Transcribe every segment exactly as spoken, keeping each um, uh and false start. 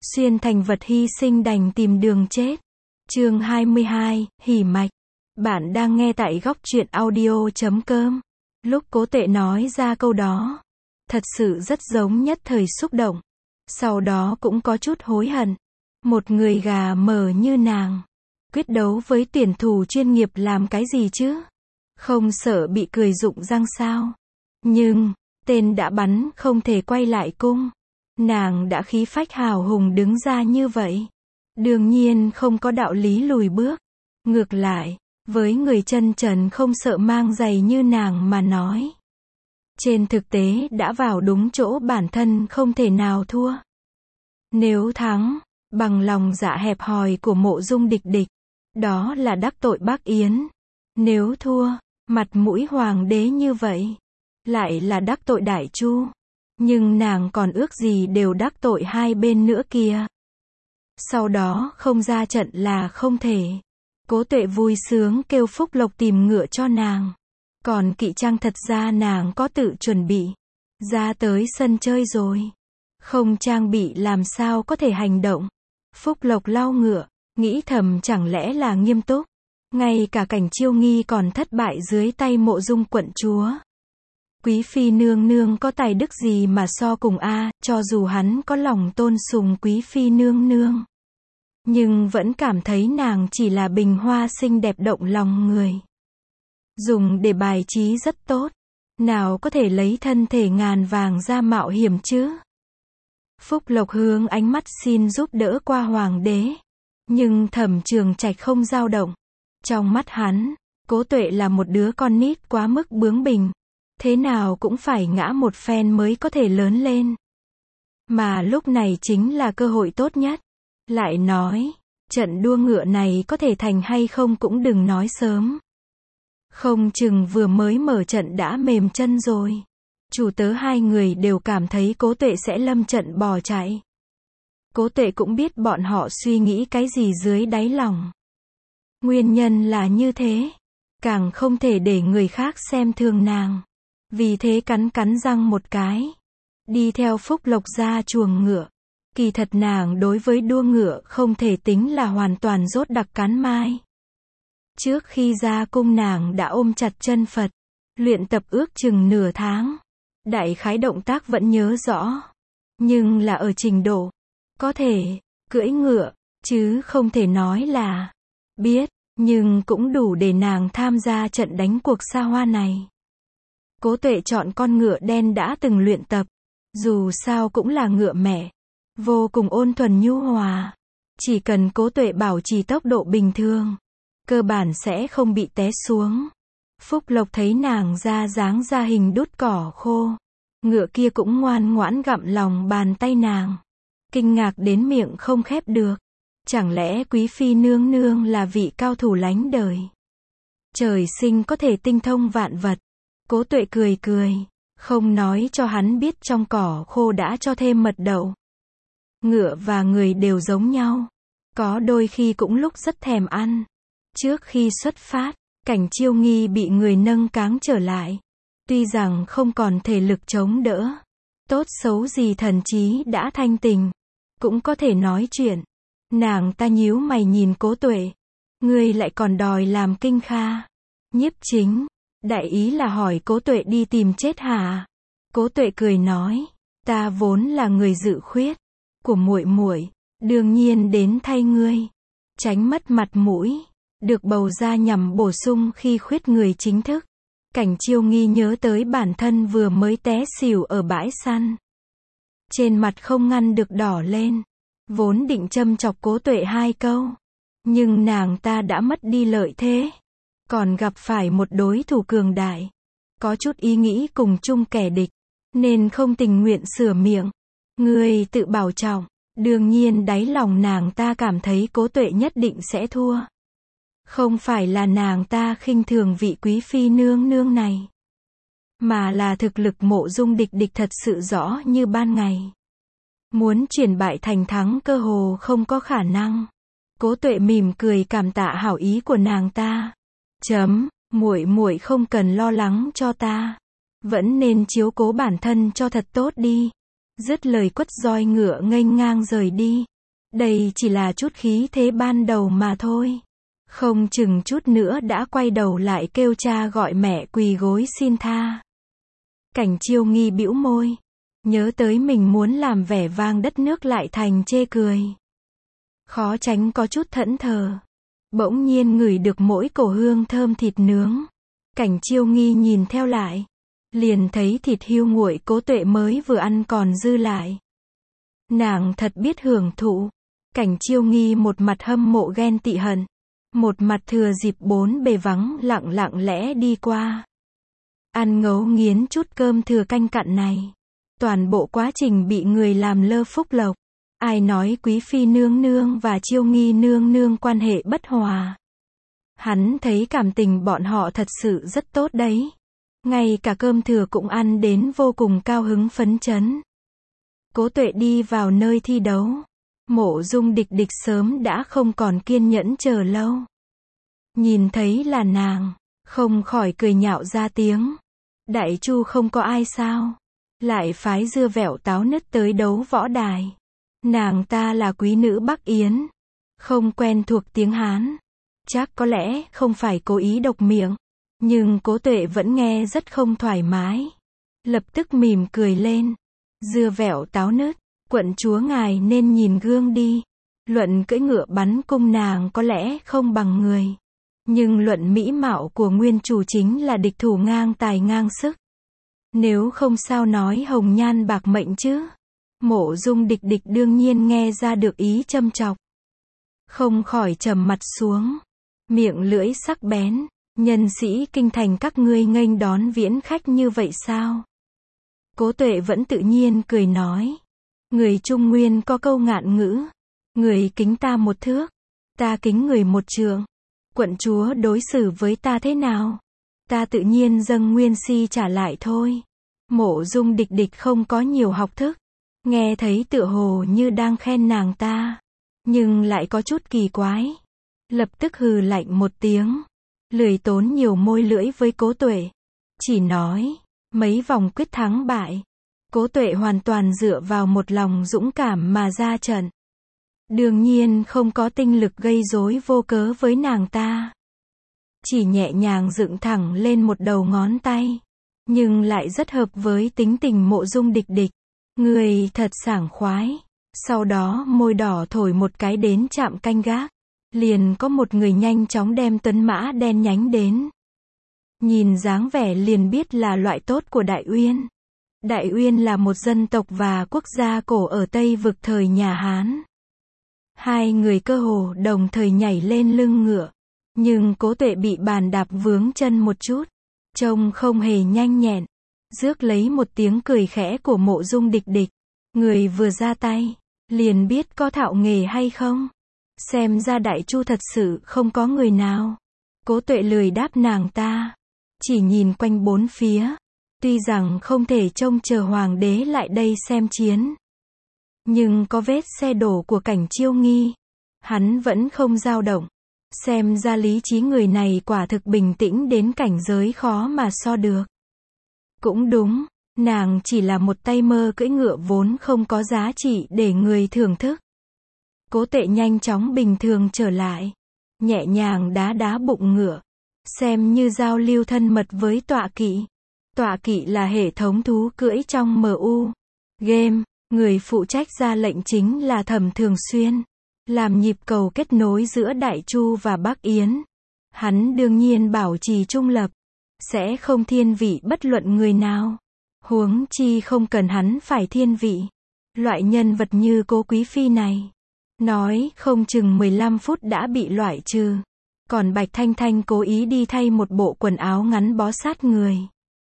xuyên thành vật hy sinh đành tìm đường chết. Chương hai mươi hai, hỉ mạch. Bạn đang nghe tại góc truyện audio chấm com. Lúc Cố Tuệ nói ra câu đó, thật sự rất giống nhất thời xúc động. Sau đó cũng có chút hối hận. Một người gà mờ như nàng, quyết đấu với tuyển thủ chuyên nghiệp làm cái gì chứ? Không sợ bị cười rụng răng sao? Nhưng, tên đã bắn không thể quay lại cung. Nàng đã khí phách hào hùng đứng ra như vậy. Đương nhiên không có đạo lý lùi bước. Ngược lại, với người chân trần không sợ mang giày như nàng mà nói. Trên thực tế đã vào đúng chỗ bản thân không thể nào thua. Nếu thắng, bằng lòng dạ hẹp hòi của Mộ Dung Địch Địch, đó là đắc tội Bác Yến. Nếu thua, mặt mũi hoàng đế như vậy, lại là đắc tội Đại Chu. Nhưng nàng còn ước gì đều đắc tội hai bên nữa kìa. Sau đó không ra trận là không thể. Cố Tuệ vui sướng kêu Phúc Lộc tìm ngựa cho nàng. Còn kỵ trang thật ra nàng có tự chuẩn bị. Ra tới sân chơi rồi. Không trang bị làm sao có thể hành động. Phúc Lộc lau ngựa, nghĩ thầm chẳng lẽ là nghiêm túc. Ngay cả Cảnh Chiêu Nghi còn thất bại dưới tay Mộ Dung quận chúa. Quý phi nương nương có tài đức gì mà so cùng a, cho dù hắn có lòng tôn sùng quý phi nương nương. Nhưng vẫn cảm thấy nàng chỉ là bình hoa xinh đẹp động lòng người. Dùng để bài trí rất tốt. Nào có thể lấy thân thể ngàn vàng ra mạo hiểm chứ. Phúc Lộc hướng ánh mắt xin giúp đỡ qua hoàng đế. Nhưng Thẩm Trường Trạch không dao động. Trong mắt hắn, Cố Tuệ là một đứa con nít quá mức bướng bỉnh. Thế nào cũng phải ngã một phen mới có thể lớn lên. Mà lúc này chính là cơ hội tốt nhất. Lại nói, trận đua ngựa này có thể thành hay không cũng đừng nói sớm. Không chừng vừa mới mở trận đã mềm chân rồi. Chủ tớ hai người đều cảm thấy Cố Tuệ sẽ lâm trận bỏ chạy. Cố Tuệ cũng biết bọn họ suy nghĩ cái gì dưới đáy lòng. Nguyên nhân là như thế. Càng không thể để người khác xem thường nàng. Vì thế cắn cắn răng một cái. Đi theo Phúc Lộc ra chuồng ngựa. Kỳ thật nàng đối với đua ngựa không thể tính là hoàn toàn rốt đặc cán mai. Trước khi ra cung nàng đã ôm chặt chân Phật. Luyện tập ước chừng nửa tháng. Đại khái động tác vẫn nhớ rõ. Nhưng là ở trình độ. Có thể, cưỡi ngựa, chứ không thể nói là biết, nhưng cũng đủ để nàng tham gia trận đánh cuộc xa hoa này. Cố Tuệ chọn con ngựa đen đã từng luyện tập. Dù sao cũng là ngựa mẹ. Vô cùng ôn thuần nhu hòa. Chỉ cần Cố Tuệ bảo trì tốc độ bình thường. Cơ bản sẽ không bị té xuống. Phúc Lộc thấy nàng ra dáng ra hình đút cỏ khô. Ngựa kia cũng ngoan ngoãn gặm lòng bàn tay nàng. Kinh ngạc đến miệng không khép được. Chẳng lẽ quý phi nương nương là vị cao thủ lánh đời. Trời sinh có thể tinh thông vạn vật. Cố Tuệ cười cười. Không nói cho hắn biết trong cỏ khô đã cho thêm mật đậu. Ngựa và người đều giống nhau. Có đôi khi cũng lúc rất thèm ăn. Trước khi xuất phát, Cảnh Chiêu Nghi bị người nâng cáng trở lại. Tuy rằng không còn thể lực chống đỡ. Tốt xấu gì thần trí đã thanh tình. Cũng có thể nói chuyện. Nàng ta nhíu mày nhìn Cố Tuệ. Ngươi lại còn đòi làm kinh kha. Nhiếp Chính. Đại ý là hỏi Cố Tuệ đi tìm chết hả? Cố Tuệ cười nói. Ta vốn là người dự khuyết. Của muội muội. Đương nhiên đến thay ngươi. Tránh mất mặt mũi. Được bầu ra nhằm bổ sung khi khuyết người chính thức. Cảnh Chiêu Nghi nhớ tới bản thân vừa mới té xỉu ở bãi săn. Trên mặt không ngăn được đỏ lên. Vốn định châm chọc Cố Tuệ hai câu. Nhưng nàng ta đã mất đi lợi thế. Còn gặp phải một đối thủ cường đại. Có chút ý nghĩ cùng chung kẻ địch. Nên không tình nguyện sửa miệng. Ngươi tự bảo trọng. Đương nhiên đáy lòng nàng ta cảm thấy Cố Tuệ nhất định sẽ thua. Không phải là nàng ta khinh thường vị quý phi nương nương này. Mà là thực lực Mộ Dung Địch Địch thật sự rõ như ban ngày. Muốn chuyển bại thành thắng cơ hồ không có khả năng. Cố Tuệ mỉm cười cảm tạ hảo ý của nàng ta. Chấm, muội muội không cần lo lắng cho ta. Vẫn nên chiếu cố bản thân cho thật tốt đi. Dứt lời quất roi ngựa nghênh ngang rời đi. Đây chỉ là chút khí thế ban đầu mà thôi. Không chừng chút nữa đã quay đầu lại kêu cha gọi mẹ quỳ gối xin tha. Cảnh Chiêu Nghi bĩu môi. Nhớ tới mình muốn làm vẻ vang đất nước lại thành chê cười. Khó tránh có chút thẫn thờ. Bỗng nhiên ngửi được mỗi cổ hương thơm thịt nướng. Cảnh Chiêu Nghi nhìn theo lại. Liền thấy thịt hươu nguội Cố Tuệ mới vừa ăn còn dư lại. Nàng thật biết hưởng thụ. Cảnh Chiêu Nghi một mặt hâm mộ ghen tị hận. Một mặt thừa dịp bốn bề vắng lặng lặng lẽ đi qua. Ăn ngấu nghiến chút cơm thừa canh cặn này. Toàn bộ quá trình bị người làm lơ phúc lộc. Ai nói Quý Phi nương nương và Chiêu Nghi nương nương quan hệ bất hòa. Hắn thấy cảm tình bọn họ thật sự rất tốt đấy. Ngay cả cơm thừa cũng ăn đến vô cùng cao hứng phấn chấn. Cố Tuệ đi vào nơi thi đấu. Mộ Dung Địch Địch sớm đã không còn kiên nhẫn chờ lâu. Nhìn thấy là nàng, không khỏi cười nhạo ra tiếng. Đại Chu không có ai sao? Lại phái Dưa Vẹo Táo Nứt tới đấu võ đài. Nàng ta là quý nữ Bắc Yến. Không quen thuộc tiếng Hán. Chắc có lẽ không phải cố ý độc miệng. Nhưng Cố Tuệ vẫn nghe rất không thoải mái. Lập tức mỉm cười lên. Dưa Vẹo Táo Nứt, quận chúa ngài nên nhìn gương đi. Luận cưỡi ngựa bắn cung nàng có lẽ không bằng người. Nhưng luận mỹ mạo của nguyên chủ chính là địch thủ ngang tài ngang sức. Nếu không sao nói hồng nhan bạc mệnh chứ. Mộ Dung Địch Địch đương nhiên nghe ra được ý châm chọc. Không khỏi trầm mặt xuống. Miệng lưỡi sắc bén. Nhân sĩ kinh thành các ngươi nghênh đón viễn khách như vậy sao? Cố Tuệ vẫn tự nhiên cười nói. Người Trung Nguyên có câu ngạn ngữ. Người kính ta một thước. Ta kính người một trượng. Quận chúa đối xử với ta thế nào? Ta tự nhiên dâng nguyên si trả lại thôi. Mộ Dung Địch Địch không có nhiều học thức. Nghe thấy tựa hồ như đang khen nàng ta. Nhưng lại có chút kỳ quái. Lập tức hừ lạnh một tiếng. Lười tốn nhiều môi lưỡi với Cố Tuệ. Chỉ nói, mấy vòng quyết thắng bại. Cố Tuệ hoàn toàn dựa vào một lòng dũng cảm mà ra trận. Đương nhiên không có tinh lực gây rối vô cớ với nàng ta. Chỉ nhẹ nhàng dựng thẳng lên một đầu ngón tay. Nhưng lại rất hợp với tính tình Mộ Dung Địch Địch. Người thật sảng khoái. Sau đó môi đỏ thổi một cái đến chạm canh gác. Liền có một người nhanh chóng đem tuấn mã đen nhánh đến. Nhìn dáng vẻ liền biết là loại tốt của Đại Uyên. Đại Uyên là một dân tộc và quốc gia cổ ở Tây vực thời nhà Hán. Hai người cơ hồ đồng thời nhảy lên lưng ngựa. Nhưng Cố Tuệ bị bàn đạp vướng chân một chút. Trông không hề nhanh nhẹn. Rước lấy một tiếng cười khẽ của Mộ Dung Địch Địch. Người vừa ra tay, liền biết có thạo nghề hay không. Xem ra Đại Chu thật sự không có người nào. Cố Tuệ lười đáp nàng ta. Chỉ nhìn quanh bốn phía. Tuy rằng không thể trông chờ hoàng đế lại đây xem chiến. Nhưng có vết xe đổ của Cảnh Chiêu Nghi. Hắn vẫn không dao động. Xem ra lý trí người này quả thực bình tĩnh đến cảnh giới khó mà so được. Cũng đúng, nàng chỉ là một tay mơ cưỡi ngựa vốn không có giá trị để người thưởng thức. Cố Tuệ nhanh chóng bình thường trở lại. Nhẹ nhàng đá đá bụng ngựa. Xem như giao lưu thân mật với tọa kỵ. Tọa kỵ là hệ thống thú cưỡi trong em u. Game. Người phụ trách ra lệnh chính là Thẩm Thường Xuyên. Làm nhịp cầu kết nối giữa Đại Chu và Bắc Yến. Hắn đương nhiên bảo trì trung lập. Sẽ không thiên vị bất luận người nào. Huống chi không cần hắn phải thiên vị. Loại nhân vật như Cố Quý Phi này. Nói không chừng mười lăm phút đã bị loại trừ. Còn Bạch Thanh Thanh cố ý đi thay một bộ quần áo ngắn bó sát người.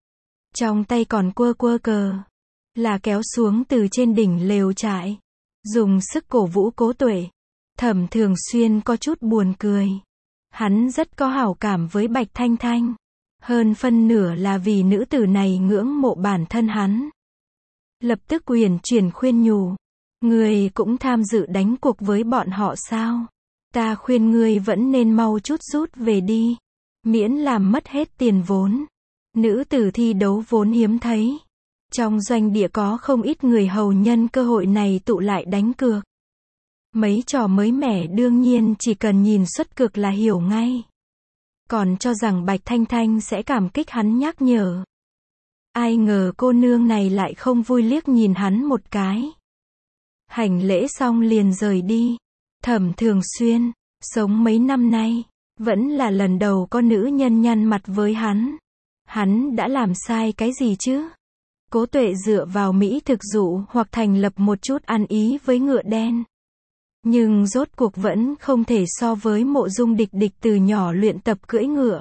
Trong tay còn quơ quơ cờ. Là kéo xuống từ trên đỉnh lều trại. Dùng sức cổ vũ Cố Tuệ. Thẩm Thường Xuyên có chút buồn cười. Hắn rất có hảo cảm với Bạch Thanh Thanh. Hơn phân nửa là vì nữ tử này ngưỡng mộ bản thân hắn. Lập tức uyển chuyển khuyên nhủ. Ngươi cũng tham dự đánh cuộc với bọn họ sao? Ta khuyên ngươi vẫn nên mau chút rút về đi. Miễn làm mất hết tiền vốn. Nữ tử thi đấu vốn hiếm thấy. Trong doanh địa có không ít người hầu nhân cơ hội này tụ lại đánh cược. Mấy trò mới mẻ đương nhiên chỉ cần nhìn xuất cực là hiểu ngay. Còn cho rằng Bạch Thanh Thanh sẽ cảm kích hắn nhắc nhở. Ai ngờ cô nương này lại không vui liếc nhìn hắn một cái. Hành lễ xong liền rời đi. Thẩm Thường Xuyên, sống mấy năm nay, vẫn là lần đầu có nữ nhân nhăn mặt với hắn. Hắn đã làm sai cái gì chứ? Cố Tuệ dựa vào Mỹ thực dụ hoặc thành lập một chút ăn ý với ngựa đen. Nhưng rốt cuộc vẫn không thể so với Mộ Dung Địch Địch từ nhỏ luyện tập cưỡi ngựa.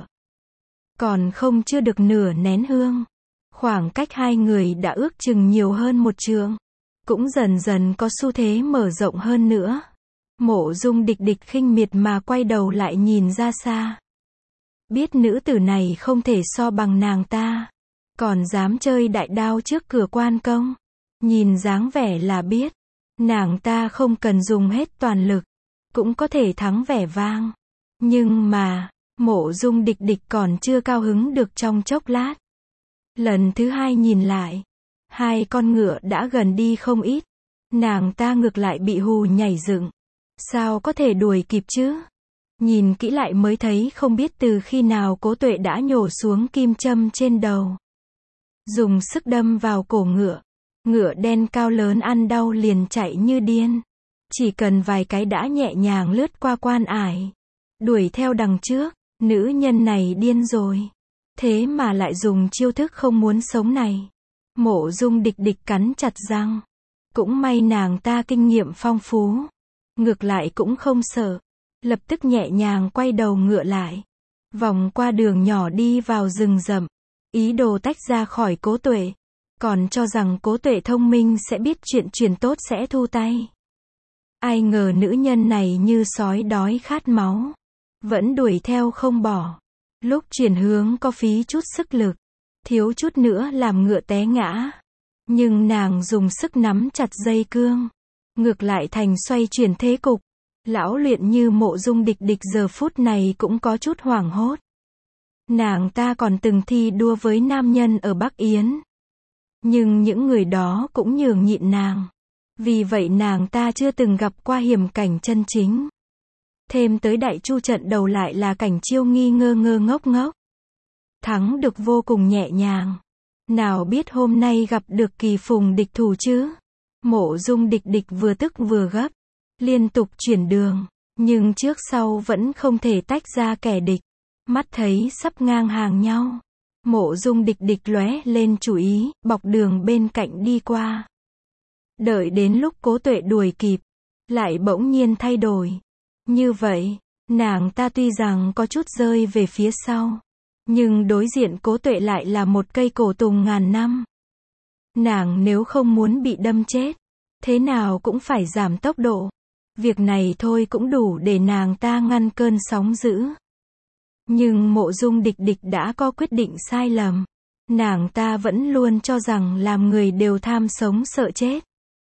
Còn không chưa được nửa nén hương. Khoảng cách hai người đã ước chừng nhiều hơn một trượng. Cũng dần dần có xu thế mở rộng hơn nữa. Mộ Dung Địch Địch khinh miệt mà quay đầu lại nhìn ra xa. Biết nữ tử này không thể so bằng nàng ta. Còn dám chơi đại đao trước cửa quan công. Nhìn dáng vẻ là biết. Nàng ta không cần dùng hết toàn lực. Cũng có thể thắng vẻ vang. Nhưng mà, Mộ Dung Địch Địch còn chưa cao hứng được trong chốc lát. Lần thứ hai nhìn lại. Hai con ngựa đã gần đi không ít. Nàng ta ngược lại bị hù nhảy dựng. Sao có thể đuổi kịp chứ? Nhìn kỹ lại mới thấy không biết từ khi nào Cố Tuệ đã nhổ xuống kim châm trên đầu. Dùng sức đâm vào cổ ngựa. Ngựa đen cao lớn ăn đau liền chạy như điên. Chỉ cần vài cái đã nhẹ nhàng lướt qua quan ải. Đuổi theo đằng trước. Nữ nhân này điên rồi. Thế mà lại dùng chiêu thức không muốn sống này. Mộ Dung Địch Địch cắn chặt răng. Cũng may nàng ta kinh nghiệm phong phú. Ngược lại cũng không sợ. Lập tức nhẹ nhàng quay đầu ngựa lại. Vòng qua đường nhỏ đi vào rừng rậm. Ý đồ tách ra khỏi Cố Tuệ. Còn cho rằng Cố Tuệ thông minh sẽ biết chuyện truyền tốt sẽ thu tay. Ai ngờ nữ nhân này như sói đói khát máu. Vẫn đuổi theo không bỏ. Lúc chuyển hướng có phí chút sức lực. Thiếu chút nữa làm ngựa té ngã. Nhưng nàng dùng sức nắm chặt dây cương. Ngược lại thành xoay chuyển thế cục. Lão luyện như Mộ Dung Địch Địch giờ phút này cũng có chút hoảng hốt. Nàng ta còn từng thi đua với nam nhân ở Bắc Yến. Nhưng những người đó cũng nhường nhịn nàng. Vì vậy nàng ta chưa từng gặp qua hiểm cảnh chân chính. Thêm tới đại chu trận đầu lại là cảnh chiêu nghi ngơ ngơ ngốc ngốc. Thắng được vô cùng nhẹ nhàng. Nào biết hôm nay gặp được kỳ phùng địch thủ chứ. Mộ Dung Địch Địch vừa tức vừa gấp. Liên tục chuyển đường. Nhưng trước sau vẫn không thể tách ra kẻ địch. Mắt thấy sắp ngang hàng nhau. Mộ Dung Địch Địch lóe lên chủ ý, bọc đường bên cạnh đi qua. Đợi đến lúc Cố Tuệ đuổi kịp. Lại bỗng nhiên thay đổi. Như vậy, nàng ta tuy rằng có chút rơi về phía sau. Nhưng đối diện Cố Tuệ lại là một cây cổ tùng ngàn năm. Nàng nếu không muốn bị đâm chết. Thế nào cũng phải giảm tốc độ. Việc này thôi cũng đủ để nàng ta ngăn cơn sóng dữ. Nhưng Mộ Dung Địch Địch đã có quyết định sai lầm. Nàng ta vẫn luôn cho rằng làm người đều tham sống sợ chết.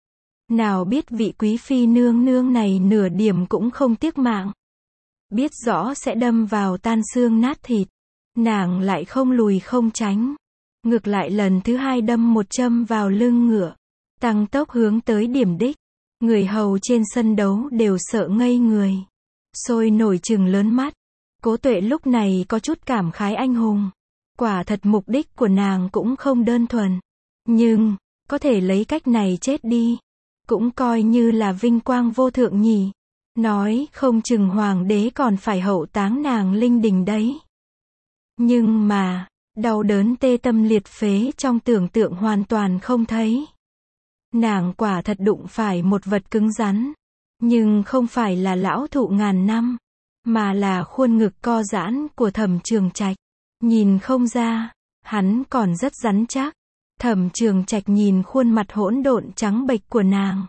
Nào biết vị quý phi nương nương này nửa điểm cũng không tiếc mạng. Biết rõ sẽ đâm vào tan xương nát thịt. Nàng lại không lùi không tránh. Ngược lại lần thứ hai đâm một châm vào lưng ngựa. Tăng tốc hướng tới điểm đích. Người hầu trên sân đấu đều sợ ngây người. Sôi nổi trừng lớn mắt. Cố Tuệ lúc này có chút cảm khái anh hùng. Quả thật mục đích của nàng cũng không đơn thuần. Nhưng, có thể lấy cách này chết đi. Cũng coi như là vinh quang vô thượng nhỉ. Nói không chừng hoàng đế còn phải hậu táng nàng linh đình đấy. Nhưng mà, đau đớn tê tâm liệt phế trong tưởng tượng hoàn toàn không thấy. Nàng quả thật đụng phải một vật cứng rắn. Nhưng không phải là lão thụ ngàn năm. Mà là khuôn ngực co giãn của Thẩm Trường Trạch. Nhìn không ra, hắn còn rất rắn chắc. Thẩm Trường Trạch nhìn khuôn mặt hỗn độn trắng bệch của nàng.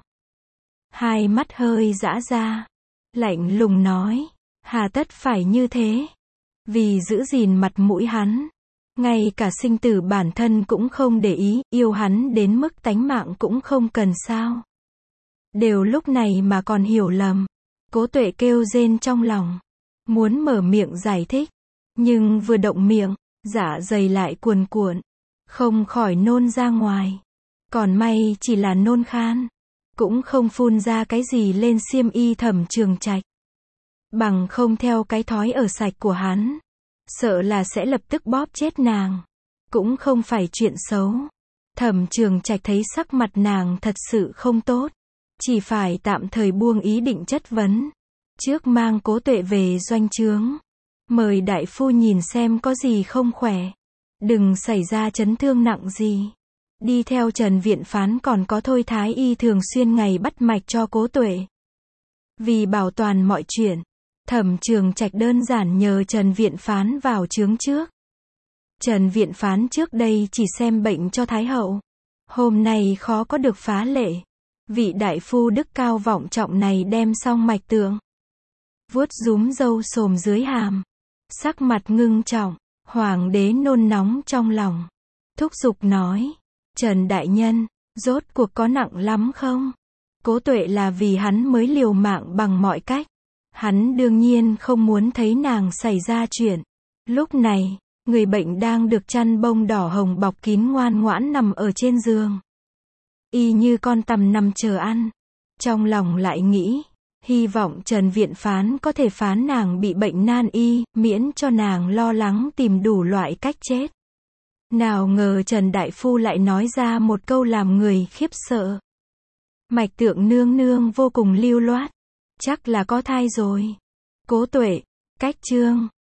Hai mắt hơi giãn ra. Lạnh lùng nói, hà tất phải như thế. Vì giữ gìn mặt mũi hắn. Ngay cả sinh tử bản thân cũng không để ý, yêu hắn đến mức tánh mạng cũng không cần sao. Đều lúc này mà còn hiểu lầm. Cố Tuệ kêu rên trong lòng. Muốn mở miệng giải thích. Nhưng vừa động miệng, dạ dày lại cuồn cuộn. Không khỏi nôn ra ngoài. Còn may chỉ là nôn khan. cũng không phun ra cái gì lên xiêm y Thẩm Trường Trạch. Bằng không theo cái thói ở sạch của hắn, sợ là sẽ lập tức bóp chết nàng. Cũng không phải chuyện xấu. Thẩm Trường Trạch thấy sắc mặt nàng thật sự không tốt, chỉ phải tạm thời buông ý định chất vấn. Trước mang Cố Tuệ về doanh trướng, mời đại phu nhìn xem có gì không khỏe, đừng xảy ra chấn thương nặng gì. Đi theo Trần Viện Phán còn có Thôi Thái Y thường xuyên ngày bắt mạch cho Cố Tuệ. Vì bảo toàn mọi chuyện, Thẩm Trường Trạch đơn giản nhờ Trần Viện Phán vào trướng trước. Trần Viện Phán trước đây chỉ xem bệnh cho Thái hậu, hôm nay khó có được phá lệ. Vị đại phu đức cao vọng trọng này đem xong mạch tượng, vuốt rúm râu xồm dưới hàm, sắc mặt ngưng trọng. Hoàng đế nôn nóng trong lòng, thúc giục nói: Trần đại nhân, rốt cuộc có nặng lắm không? Cố Tuệ là vì hắn mới liều mạng bằng mọi cách. Hắn đương nhiên không muốn thấy nàng xảy ra chuyện. Lúc này, người bệnh đang được chăn bông đỏ hồng bọc kín ngoan ngoãn nằm ở trên giường. Y như con tằm nằm chờ ăn. Trong lòng lại nghĩ, hy vọng Trần Viện Phán có thể phán nàng bị bệnh nan y, miễn cho nàng lo lắng tìm đủ loại cách chết. Nào ngờ Trần Đại Phu lại nói ra một câu làm người khiếp sợ. Mạch tượng nương nương vô cùng lưu loát, chắc là có thai rồi. Cố Tuệ, cách chương